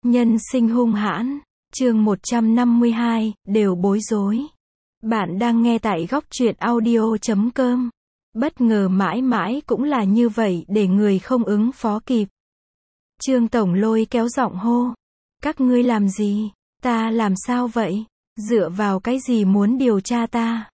Nhân sinh hung hãn, chương 152, đều bối rối. Bạn đang nghe tại góc truyện audio.com. Bất ngờ mãi mãi cũng là như vậy để người không ứng phó kịp. Trương Tổng lôi kéo giọng hô. Các ngươi làm gì? Ta làm sao vậy? Dựa vào cái gì muốn điều tra ta?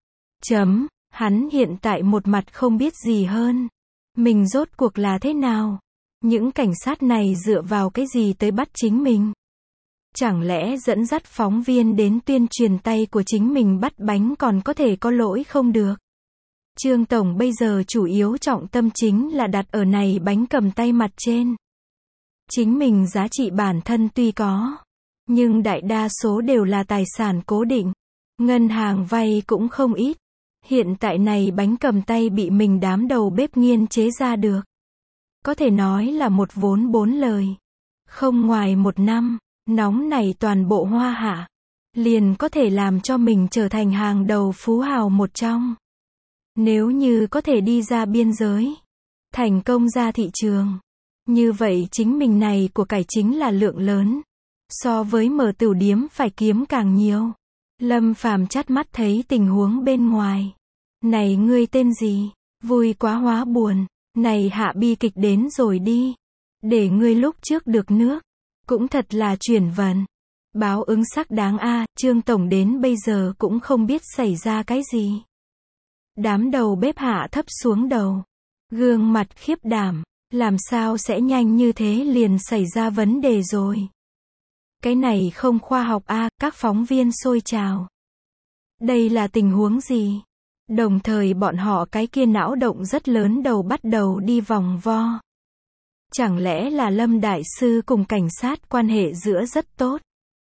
Hắn hiện tại một mặt không biết gì hơn. Mình rốt cuộc là thế nào? Những cảnh sát này dựa vào cái gì tới bắt chính mình? Chẳng lẽ dẫn dắt phóng viên đến tuyên truyền tay của chính mình bắt bánh còn có thể có lỗi không được? Trương Tổng bây giờ chủ yếu trọng tâm chính là đặt ở này bánh cầm tay mặt trên. Chính mình giá trị bản thân tuy có, nhưng đại đa số đều là tài sản cố định. Ngân hàng vay cũng không ít. Hiện tại này bánh cầm tay bị mình đám đầu bếp nghiên chế ra được. Có thể nói là một vốn bốn lời. Không ngoài một năm, nóng này toàn bộ Hoa Hạ, liền có thể làm cho mình trở thành hàng đầu phú hào một trong. Nếu như có thể đi ra biên giới, thành công ra thị trường, như vậy chính mình này của cải chính là lượng lớn. So với mở tửu điếm phải kiếm càng nhiều. Lâm Phàm chắt mắt thấy tình huống bên ngoài. Này ngươi tên gì? Vui quá hóa buồn. Này hạ bi kịch đến rồi đi. Để ngươi lúc trước được nước. Cũng thật là chuyển vận. Báo ứng sắc đáng a. Trương Tổng đến bây giờ cũng không biết xảy ra cái gì. Đám đầu bếp hạ thấp xuống đầu. Gương mặt khiếp đảm. Làm sao sẽ nhanh như thế liền xảy ra vấn đề rồi. Cái này không khoa học a. Các phóng viên xôi trào. Đây là tình huống gì? Đồng thời bọn họ cái kia não động rất lớn đầu bắt đầu đi vòng vo. Chẳng lẽ là Lâm Đại Sư cùng cảnh sát quan hệ giữa rất tốt?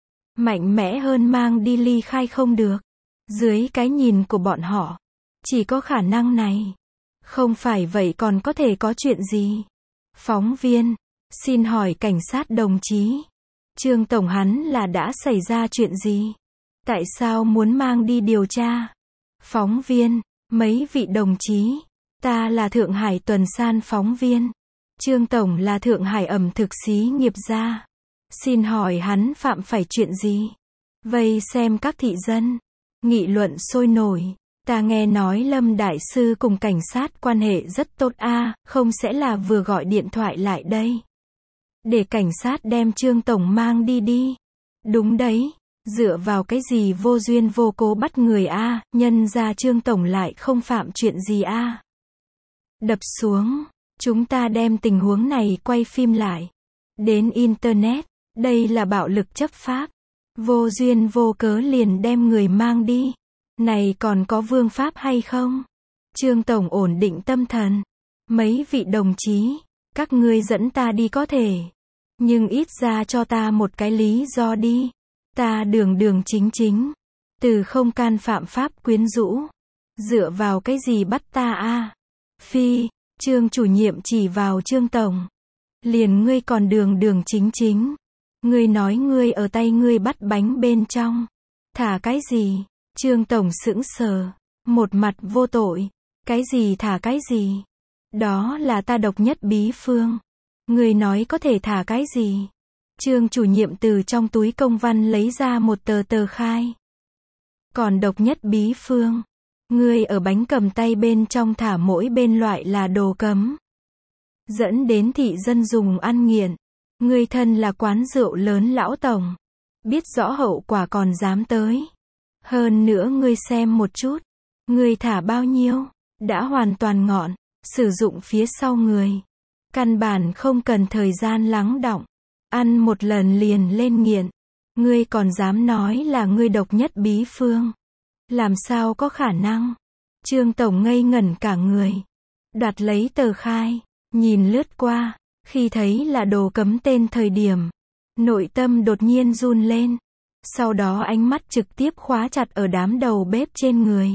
Mạnh mẽ hơn mang đi ly khai không được. Dưới cái nhìn của bọn họ, chỉ có khả năng này. Không phải vậy còn có thể có chuyện gì? Phóng viên, xin hỏi cảnh sát đồng chí. Trương Tổng hắn là đã xảy ra chuyện gì? Tại sao muốn mang đi điều tra? Phóng viên, mấy vị đồng chí, ta là Thượng Hải Tuần San phóng viên. Trương Tổng là Thượng Hải ẩm thực xí nghiệp gia. Xin hỏi hắn phạm phải chuyện gì? Vây xem các thị dân, nghị luận sôi nổi. Ta nghe nói Lâm Đại Sư cùng cảnh sát quan hệ rất tốt a, không sẽ là vừa gọi điện thoại lại đây. Để cảnh sát đem Trương Tổng mang đi đi. Đúng đấy. Dựa vào cái gì vô duyên vô cố bắt người a, nhân ra Trương Tổng lại không phạm chuyện gì a. Đập xuống, chúng ta đem tình huống này quay phim lại. Đến Internet, đây là bạo lực chấp pháp. Vô duyên vô cớ liền đem người mang đi. Này còn có vương pháp hay không? Trương Tổng ổn định tâm thần. Mấy vị đồng chí, các ngươi dẫn ta đi có thể. Nhưng ít ra cho ta một cái lý do đi. Ta đường đường chính chính, từ không can phạm pháp quyến rũ. Dựa vào cái gì bắt ta a? Phi, Trương chủ nhiệm chỉ vào Trương Tổng. Liền ngươi còn đường đường chính chính. Ngươi nói ngươi ở tay ngươi bắt bánh bên trong. Thả cái gì? Trương Tổng sững sờ, một mặt vô tội. Cái gì thả cái gì? Đó là ta độc nhất bí phương. Ngươi nói có thể thả cái gì? Trương chủ nhiệm từ trong túi công văn lấy ra một tờ khai. Còn độc nhất bí phương. Ngươi ở bánh cầm tay bên trong thả mỗi bên loại là đồ cấm. Dẫn đến thị dân dùng ăn nghiện. Ngươi thân là quán rượu lớn lão tổng. Biết rõ hậu quả còn dám tới. Hơn nữa ngươi xem một chút. Ngươi thả bao nhiêu? Đã hoàn toàn ngọn. Sử dụng phía sau người. Căn bản không cần thời gian lắng đọng. Ăn một lần liền lên nghiện. Ngươi còn dám nói là ngươi độc nhất bí phương. Làm sao có khả năng? Trương Tổng ngây ngẩn cả người. Đoạt lấy tờ khai. Nhìn lướt qua. Khi thấy là đồ cấm tên thời điểm. Nội tâm đột nhiên run lên. Sau đó ánh mắt trực tiếp khóa chặt ở đám đầu bếp trên người.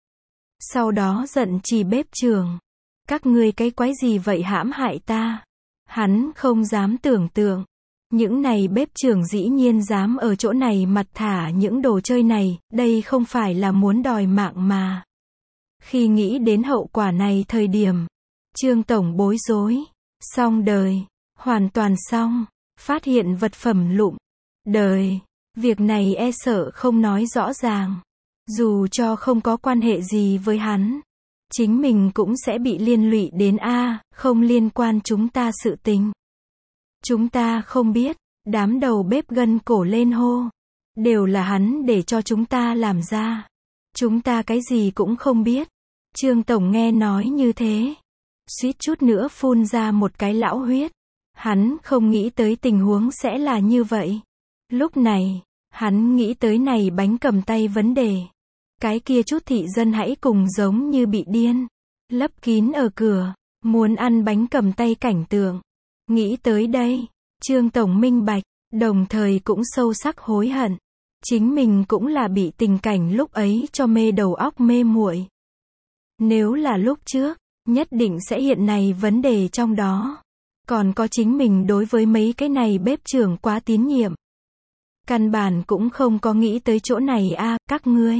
Sau đó giận chỉ bếp trưởng. Các ngươi cái quái gì vậy hãm hại ta? Hắn không dám tưởng tượng. Những này bếp trưởng dĩ nhiên dám ở chỗ này mặt thả những đồ chơi này, đây không phải là muốn đòi mạng mà. Khi nghĩ đến hậu quả này thời điểm, Trương Tổng bối rối, xong đời, hoàn toàn xong, phát hiện vật phẩm lụm, đời. Việc này e sợ không nói rõ ràng. Dù cho không có quan hệ gì với hắn, chính mình cũng sẽ bị liên lụy đến không liên quan chúng ta sự tình. Chúng ta không biết, đám đầu bếp gân cổ lên hô. Đều là hắn để cho chúng ta làm ra. Chúng ta cái gì cũng không biết. Trương Tổng nghe nói như thế, suýt chút nữa phun ra một cái lão huyết. Hắn không nghĩ tới tình huống sẽ là như vậy. Lúc này, hắn nghĩ tới này bánh cầm tay vấn đề. Cái kia chút thị dân hãy cùng giống như bị điên, lấp kín ở cửa, muốn ăn bánh cầm tay cảnh tượng. Nghĩ tới đây, Trương Tổng minh bạch, đồng thời cũng sâu sắc hối hận. Chính mình cũng là bị tình cảnh lúc ấy cho mê đầu óc mê muội. Nếu là lúc trước, nhất định sẽ hiện này vấn đề trong đó. Còn có chính mình đối với mấy cái này bếp trưởng quá tín nhiệm. Căn bản cũng không có nghĩ tới chỗ này các ngươi.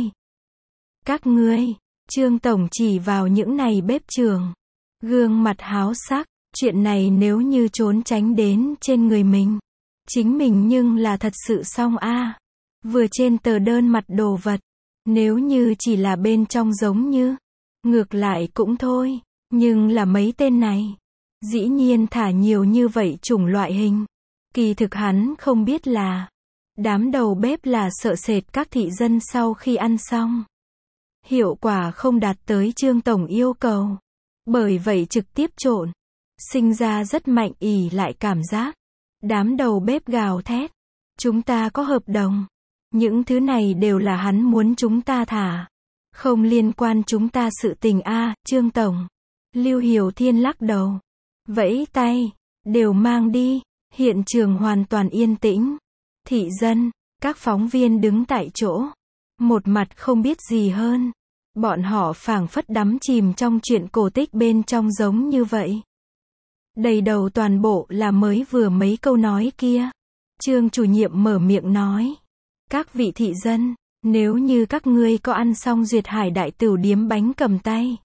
Các ngươi, Trương Tổng chỉ vào những này bếp trưởng. Gương mặt háo sắc, chuyện này nếu như trốn tránh đến trên người mình. Chính mình nhưng là thật sự xong vừa trên tờ đơn mặt đồ vật. Nếu như chỉ là bên trong giống như, ngược lại cũng thôi. Nhưng là mấy tên này, dĩ nhiên thả nhiều như vậy chủng loại hình. Kỳ thực hắn không biết là, đám đầu bếp là sợ sệt các thị dân sau khi ăn xong. Hiệu quả không đạt tới Trương Tổng yêu cầu. Bởi vậy trực tiếp trộn. Sinh ra rất mạnh ỷ lại cảm giác. Đám đầu bếp gào thét. Chúng ta có hợp đồng. Những thứ này đều là hắn muốn chúng ta thả. Không liên quan chúng ta sự tình Trương Tổng. Lưu Hiểu Thiên lắc đầu. Vẫy tay. Đều mang đi. Hiện trường hoàn toàn yên tĩnh. Thị dân, các phóng viên đứng tại chỗ. Một mặt không biết gì hơn. Bọn họ phảng phất đắm chìm trong chuyện cổ tích bên trong giống như vậy. Đầy đầu toàn bộ là mới vừa mấy câu nói kia. Trương chủ nhiệm mở miệng nói. Các vị thị dân, nếu như các ngươi có ăn xong Duyệt Hải Đại Tửu Điếm bánh cầm tay,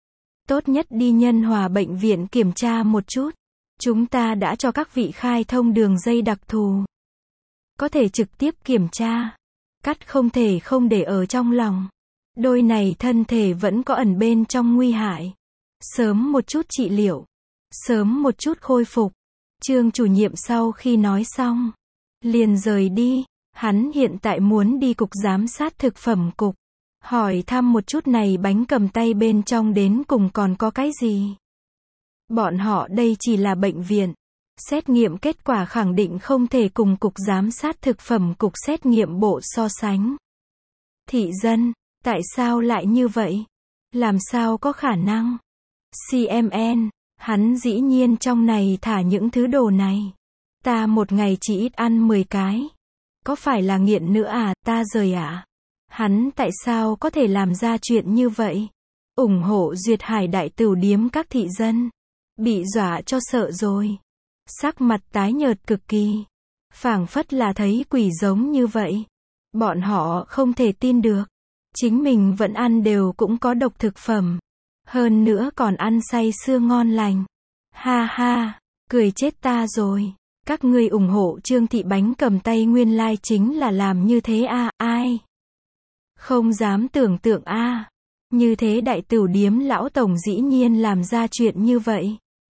tốt nhất đi Nhân Hòa bệnh viện kiểm tra một chút. Chúng ta đã cho các vị khai thông đường dây đặc thù. Có thể trực tiếp kiểm tra. Cắt không thể không để ở trong lòng. Đôi này thân thể vẫn có ẩn bên trong nguy hại. Sớm một chút trị liệu. Sớm một chút khôi phục. Trương chủ nhiệm sau khi nói xong, liền rời đi. Hắn hiện tại muốn đi cục giám sát thực phẩm cục. Hỏi thăm một chút này bánh cầm tay bên trong đến cùng còn có cái gì. Bọn họ đây chỉ là bệnh viện. Xét nghiệm kết quả khẳng định không thể cùng cục giám sát thực phẩm cục xét nghiệm bộ so sánh. Thị dân, tại sao lại như vậy? Làm sao có khả năng? CMN, hắn dĩ nhiên trong này thả những thứ đồ này. Ta một ngày chỉ ít ăn 10 cái. Có phải là nghiện nữa ta rời Hắn tại sao có thể làm ra chuyện như vậy? Ủng hộ Duyệt Hải Đại Tửu Điếm các thị dân. Bị dọa cho sợ rồi. Sắc mặt tái nhợt cực kỳ. Phảng phất là thấy quỷ giống như vậy. Bọn họ không thể tin được. Chính mình vẫn ăn đều cũng có độc thực phẩm. Hơn nữa còn ăn say sưa ngon lành. Ha ha, cười chết ta rồi. Các ngươi ủng hộ Trương thị bánh cầm tay nguyên lai chính là làm như thế ai? Không dám tưởng tượng Như thế Đại Tửu Điếm lão tổng dĩ nhiên làm ra chuyện như vậy.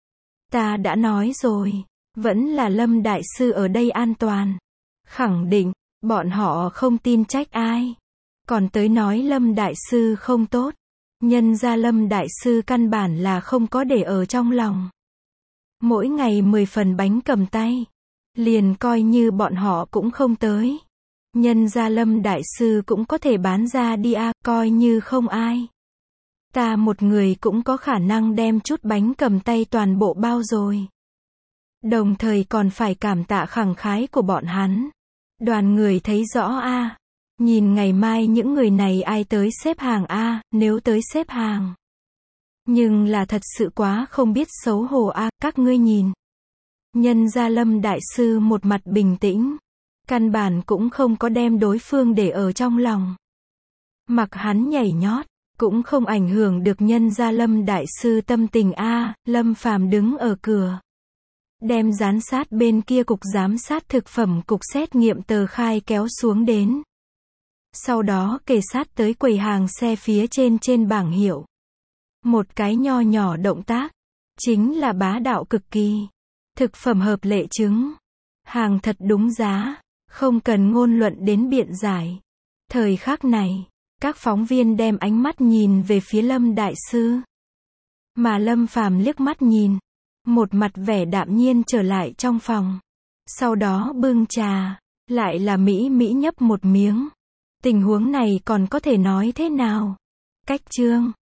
Ta đã nói rồi, vẫn là Lâm đại sư ở đây an toàn. Khẳng định, bọn họ không tin trách ai. Còn tới nói Lâm đại sư không tốt. Nhân ra Lâm đại sư căn bản là không có để ở trong lòng. Mỗi ngày 10 phần bánh cầm tay. Liền coi như bọn họ cũng không tới. Nhân ra Lâm đại sư cũng có thể bán ra đi coi như không ai. Ta một người cũng có khả năng đem chút bánh cầm tay toàn bộ bao rồi. Đồng thời còn phải cảm tạ khẳng khái của bọn hắn. Đoàn người thấy rõ nhìn ngày mai những người này ai tới xếp hàng nếu tới xếp hàng. Nhưng là thật sự quá không biết xấu hổ các ngươi nhìn. Nhân ra Lâm đại sư một mặt bình tĩnh. Căn bản cũng không có đem đối phương để ở trong lòng. Mặc hắn nhảy nhót, cũng không ảnh hưởng được nhân ra Lâm đại sư tâm tình Lâm Phàm đứng ở cửa. đem giám sát bên kia cục giám sát thực phẩm cục xét nghiệm tờ khai kéo xuống đến. Sau đó kề sát tới quầy hàng xe phía trên bảng hiệu. Một cái nho nhỏ động tác, chính là bá đạo cực kỳ. Thực phẩm hợp lệ chứng. Hàng thật đúng giá, không cần ngôn luận đến biện giải. Thời khắc này, các phóng viên đem ánh mắt nhìn về phía Lâm đại sư. Mà Lâm Phàm liếc mắt nhìn, một mặt vẻ đạm nhiên trở lại trong phòng. Sau đó bưng trà, lại là mỹ nhấp một miếng. Tình huống này còn có thể nói thế nào? Cách chương